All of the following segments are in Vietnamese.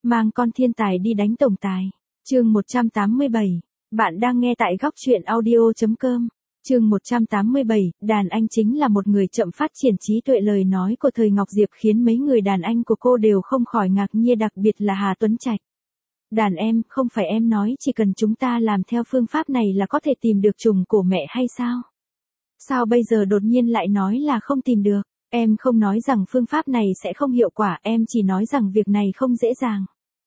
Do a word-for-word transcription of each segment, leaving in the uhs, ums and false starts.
Mang con thiên tài đi đánh tổng tài. Chương một trăm tám mươi bảy. Bạn đang nghe tại góc truyện audio chấm com. Chương một trăm tám mươi bảy, đàn anh chính là một người chậm phát triển trí tuệ. Lời nói của thời Ngọc Diệp khiến mấy người đàn anh của cô đều không khỏi ngạc nhiên, đặc biệt là Hà Tuấn Trạch. Đàn em, không phải em nói chỉ cần chúng ta làm theo phương pháp này là có thể tìm được trùng cổ mẹ hay sao? Sao bây giờ đột nhiên lại nói là không tìm được? Em không nói rằng phương pháp này sẽ không hiệu quả, em chỉ nói rằng việc này không dễ dàng.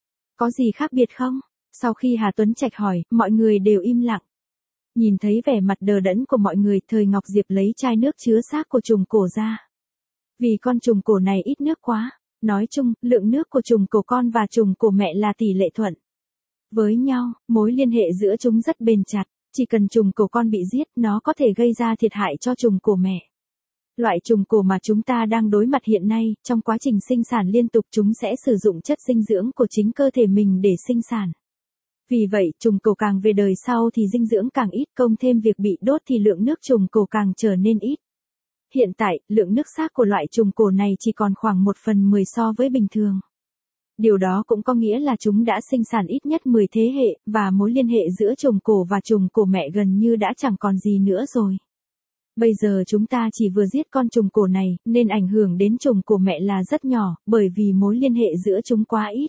Có gì khác biệt không? Sau khi Hà Tuấn Trạch hỏi, mọi người đều im lặng. Nhìn thấy vẻ mặt đờ đẫn của mọi người, thời Ngọc Diệp lấy chai nước chứa xác của trùng cổ ra. Vì con trùng cổ này ít nước quá. Nói chung, lượng nước của trùng cổ con và trùng cổ mẹ là tỷ lệ thuận với nhau, mối liên hệ giữa chúng rất bền chặt. Chỉ cần trùng cổ con bị giết, nó có thể gây ra thiệt hại cho trùng cổ mẹ. Loại trùng cổ mà chúng ta đang đối mặt hiện nay, trong quá trình sinh sản liên tục chúng sẽ sử dụng chất dinh dưỡng của chính cơ thể mình để sinh sản. Vì vậy, trùng cổ càng về đời sau thì dinh dưỡng càng ít, cộng thêm việc bị đốt thì lượng nước trùng cổ càng trở nên ít. Hiện tại, lượng nước xác của loại trùng cổ này chỉ còn khoảng một phần mười so với bình thường. Điều đó cũng có nghĩa là chúng đã sinh sản ít nhất mười thế hệ, và mối liên hệ giữa trùng cổ và trùng cổ mẹ gần như đã chẳng còn gì nữa rồi. Bây giờ chúng ta chỉ vừa giết con trùng cổ này, nên ảnh hưởng đến trùng cổ mẹ là rất nhỏ, bởi vì mối liên hệ giữa chúng quá ít.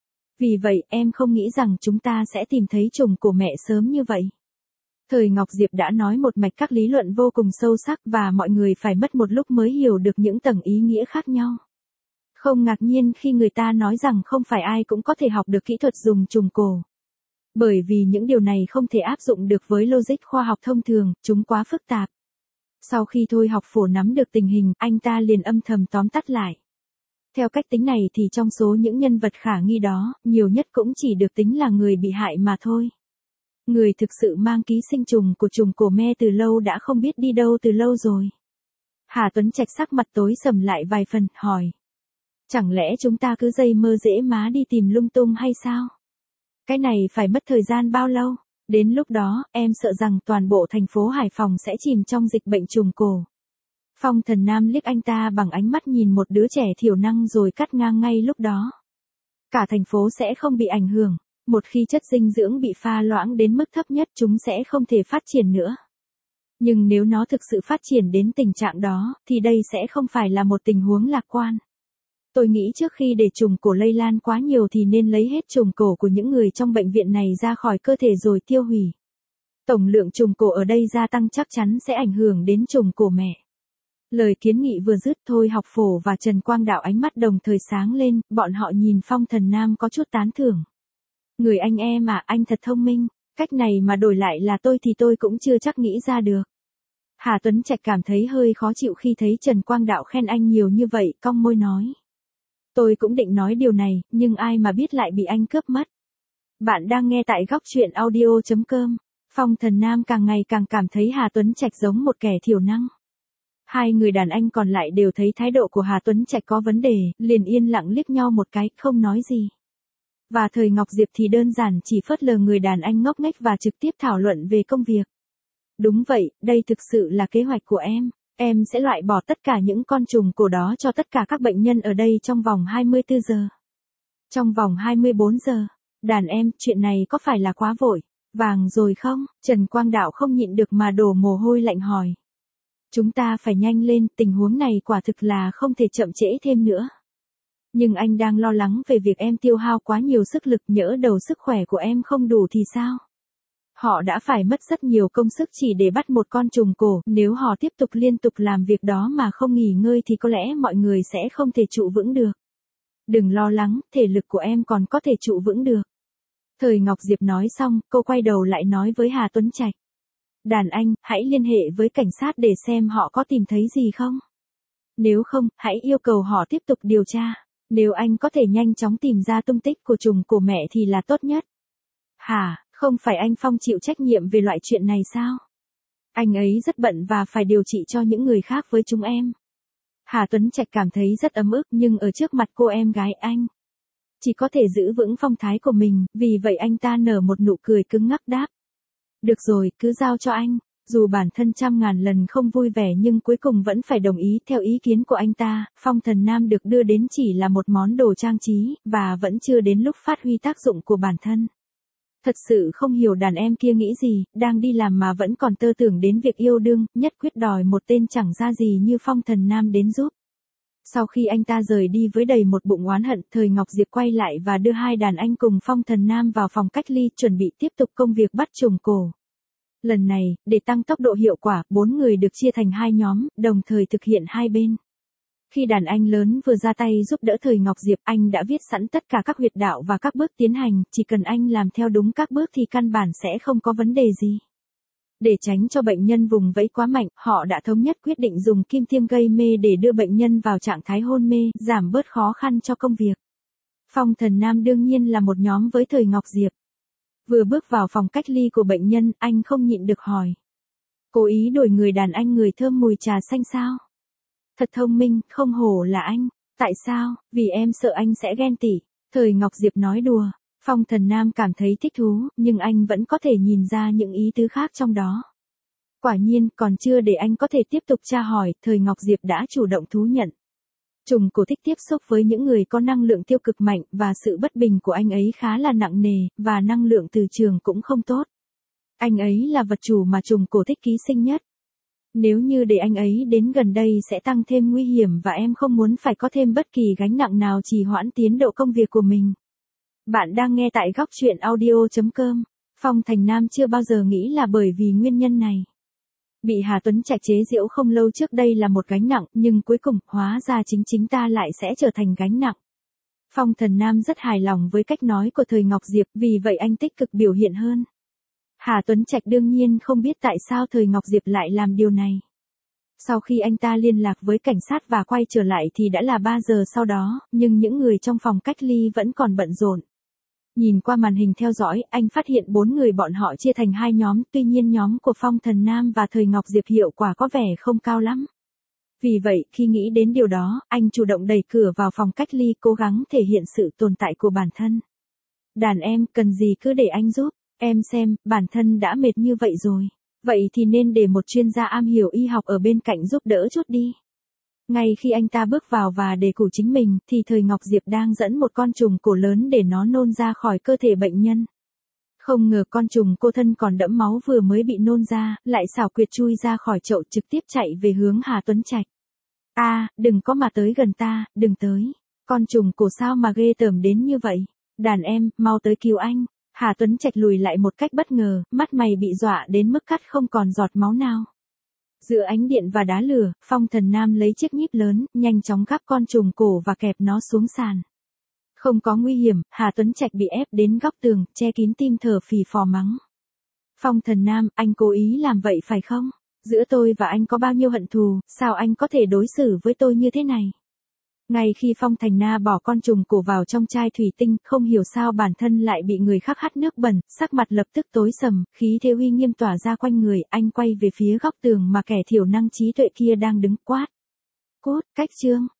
Vì vậy, em không nghĩ rằng chúng ta sẽ tìm thấy trùng cổ mẹ sớm như vậy. Thời Ngọc Diệp đã nói một mạch các lý luận vô cùng sâu sắc và mọi người phải mất một lúc mới hiểu được những tầng ý nghĩa khác nhau. Không ngạc nhiên khi người ta nói rằng không phải ai cũng có thể học được kỹ thuật dùng trùng cổ. Bởi vì những điều này không thể áp dụng được với logic khoa học thông thường, chúng quá phức tạp. Sau khi Thôi Học Phổ nắm được tình hình, anh ta liền âm thầm tóm tắt lại. Theo cách tính này thì trong số những nhân vật khả nghi đó, nhiều nhất cũng chỉ được tính là người bị hại mà thôi. Người thực sự mang ký sinh trùng của trùng cổ mẹ từ lâu đã không biết đi đâu từ lâu rồi. Hà Tuấn Trạch sắc mặt tối sầm lại vài phần, hỏi. Chẳng lẽ chúng ta cứ dây mơ dễ má đi tìm lung tung hay sao? Cái này phải mất thời gian bao lâu? Đến lúc đó, em sợ rằng toàn bộ thành phố Hải Phòng sẽ chìm trong dịch bệnh trùng cổ. Phong Thần Nam liếc anh ta bằng ánh mắt nhìn một đứa trẻ thiểu năng rồi cắt ngang ngay lúc đó. Cả thành phố sẽ không bị ảnh hưởng. Một khi chất dinh dưỡng bị pha loãng đến mức thấp nhất chúng sẽ không thể phát triển nữa. Nhưng nếu nó thực sự phát triển đến tình trạng đó, thì đây sẽ không phải là một tình huống lạc quan. Tôi nghĩ trước khi để trùng cổ lây lan quá nhiều thì nên lấy hết trùng cổ của những người trong bệnh viện này ra khỏi cơ thể rồi tiêu hủy. Tổng lượng trùng cổ ở đây gia tăng chắc chắn sẽ ảnh hưởng đến trùng cổ mẹ. Lời kiến nghị vừa dứt, Thôi Học Phổ và Trần Quang Đạo ánh mắt đồng thời sáng lên, bọn họ nhìn Phong Thần Nam có chút tán thưởng. Người anh em à, anh thật thông minh, cách này mà đổi lại là tôi thì tôi cũng chưa chắc nghĩ ra được. Hà Tuấn Trạch cảm thấy hơi khó chịu khi thấy Trần Quang Đạo khen anh nhiều như vậy, cong môi nói. Tôi cũng định nói điều này, nhưng ai mà biết lại bị anh cướp mất. Bạn đang nghe tại góc truyện audio chấm com. Phong Thần Nam càng ngày càng cảm thấy Hà Tuấn Trạch giống một kẻ thiểu năng. Hai người đàn anh còn lại đều thấy thái độ của Hà Tuấn Trạch có vấn đề, liền yên lặng liếc nhau một cái, không nói gì. Và thời Ngọc Diệp thì đơn giản chỉ phớt lờ người đàn anh ngốc nghếch và trực tiếp thảo luận về công việc. Đúng vậy, đây thực sự là kế hoạch của em. Em sẽ loại bỏ tất cả những con trùng cổ đó cho tất cả các bệnh nhân ở đây trong vòng hai mươi tư giờ. Trong vòng hai mươi bốn giờ. Đàn em, chuyện này có phải là quá vội, vàng rồi không? Trần Quang Đạo không nhịn được mà đổ mồ hôi lạnh hỏi. Chúng ta phải nhanh lên, tình huống này quả thực là không thể chậm trễ thêm nữa. Nhưng anh đang lo lắng về việc em tiêu hao quá nhiều sức lực, nhỡ đầu sức khỏe của em không đủ thì sao? Họ đã phải mất rất nhiều công sức chỉ để bắt một con trùng cổ, nếu họ tiếp tục liên tục làm việc đó mà không nghỉ ngơi thì có lẽ mọi người sẽ không thể trụ vững được. Đừng lo lắng, thể lực của em còn có thể trụ vững được. Thời Ngọc Diệp nói xong, cô quay đầu lại nói với Hà Tuấn Trạch. Đàn anh, hãy liên hệ với cảnh sát để xem họ có tìm thấy gì không. Nếu không, hãy yêu cầu họ tiếp tục điều tra. Nếu anh có thể nhanh chóng tìm ra tung tích của trùng cổ mẹ thì là tốt nhất. Hả, không phải anh Phong chịu trách nhiệm về loại chuyện này sao? Anh ấy rất bận và phải điều trị cho những người khác với chúng em. Hà Tuấn Trạch cảm thấy rất ấm ức nhưng ở trước mặt cô em gái anh. Chỉ có thể giữ vững phong thái của mình, vì vậy anh ta nở một nụ cười cứng ngắc đáp. Được rồi, cứ giao cho anh. Dù bản thân trăm ngàn lần không vui vẻ nhưng cuối cùng vẫn phải đồng ý theo ý kiến của anh ta, Phong Thần Nam được đưa đến chỉ là một món đồ trang trí, và vẫn chưa đến lúc phát huy tác dụng của bản thân. Thật sự không hiểu đàn em kia nghĩ gì, đang đi làm mà vẫn còn tơ tưởng đến việc yêu đương, nhất quyết đòi một tên chẳng ra gì như Phong Thần Nam đến giúp. Sau khi anh ta rời đi với đầy một bụng oán hận, Thời Ngọc Diệp quay lại và đưa hai đàn anh cùng Phong Thần Nam vào phòng cách ly chuẩn bị tiếp tục công việc bắt trùm cổ. Lần này, để tăng tốc độ hiệu quả, bốn người được chia thành hai nhóm, đồng thời thực hiện hai bên. Khi đàn anh lớn vừa ra tay giúp đỡ Thời Ngọc Diệp, anh đã viết sẵn tất cả các huyệt đạo và các bước tiến hành, chỉ cần anh làm theo đúng các bước thì căn bản sẽ không có vấn đề gì. Để tránh cho bệnh nhân vùng vẫy quá mạnh, họ đã thống nhất quyết định dùng kim tiêm gây mê để đưa bệnh nhân vào trạng thái hôn mê, giảm bớt khó khăn cho công việc. Phong Thần Nam đương nhiên là một nhóm với Thời Ngọc Diệp. Vừa bước vào phòng cách ly của bệnh nhân, anh không nhịn được hỏi. Cố ý đổi người đàn anh người thơm mùi trà xanh sao? Thật thông minh, không hổ là anh. Tại sao? Vì em sợ anh sẽ ghen tị. Thời Ngọc Diệp nói đùa. Phong Thần Nam cảm thấy thích thú, nhưng anh vẫn có thể nhìn ra những ý tứ khác trong đó. Quả nhiên, còn chưa để anh có thể tiếp tục tra hỏi, Thời Ngọc Diệp đã chủ động thú nhận. Trùng cổ thích tiếp xúc với những người có năng lượng tiêu cực mạnh, và sự bất bình của anh ấy khá là nặng nề, và năng lượng từ trường cũng không tốt. Anh ấy là vật chủ mà trùng cổ thích ký sinh nhất. Nếu như để anh ấy đến gần đây sẽ tăng thêm nguy hiểm và em không muốn phải có thêm bất kỳ gánh nặng nào trì hoãn tiến độ công việc của mình. Bạn đang nghe tại góc truyện audio chấm com. Phong Thành Nam chưa bao giờ nghĩ là bởi vì nguyên nhân này. Bị Hà Tuấn Trạch chế giễu không lâu trước đây là một gánh nặng, nhưng cuối cùng, hóa ra chính chính ta lại sẽ trở thành gánh nặng. Phong Thần Nam rất hài lòng với cách nói của Thời Ngọc Diệp, vì vậy anh tích cực biểu hiện hơn. Hà Tuấn Trạch đương nhiên không biết tại sao Thời Ngọc Diệp lại làm điều này. Sau khi anh ta liên lạc với cảnh sát và quay trở lại thì đã là ba giờ sau đó, nhưng những người trong phòng cách ly vẫn còn bận rộn. Nhìn qua màn hình theo dõi, anh phát hiện bốn người bọn họ chia thành hai nhóm, tuy nhiên nhóm của Phong Thần Nam và Thời Ngọc Diệp hiệu quả có vẻ không cao lắm. Vì vậy, khi nghĩ đến điều đó, anh chủ động đẩy cửa vào phòng cách ly, cố gắng thể hiện sự tồn tại của bản thân. Đàn em, cần gì cứ để anh giúp, em xem, bản thân đã mệt như vậy rồi. Vậy thì nên để một chuyên gia am hiểu y học ở bên cạnh giúp đỡ chút đi. Ngay khi anh ta bước vào và đề cử chính mình, thì Thời Ngọc Diệp đang dẫn một con trùng cổ lớn để nó nôn ra khỏi cơ thể bệnh nhân. Không ngờ con trùng cô thân còn đẫm máu vừa mới bị nôn ra, lại xảo quyệt chui ra khỏi chậu trực tiếp chạy về hướng Hà Tuấn Trạch. A, à, đừng có mà tới gần ta, đừng tới. Con trùng cổ sao mà ghê tởm đến như vậy? Đàn em, mau tới cứu anh. Hà Tuấn Trạch lùi lại một cách bất ngờ, mắt mày bị dọa đến mức cắt không còn giọt máu nào. Giữa ánh điện và đá lửa, Phong Thần Nam lấy chiếc nhíp lớn, nhanh chóng gắp con trùng cổ và kẹp nó xuống sàn. Không có nguy hiểm, Hà Tuấn Trạch bị ép đến góc tường, che kín tim thở phì phò mắng. Phong Thần Nam, anh cố ý làm vậy phải không? Giữa tôi và anh có bao nhiêu hận thù, sao anh có thể đối xử với tôi như thế này? Ngay khi Phong Thành Na bỏ con trùng cổ vào trong chai thủy tinh, không hiểu sao bản thân lại bị người khác hắt nước bẩn, sắc mặt lập tức tối sầm, khí thế uy nghiêm tỏa ra quanh người, anh quay về phía góc tường mà kẻ thiểu năng trí tuệ kia đang đứng, quát. Cút, cách chương.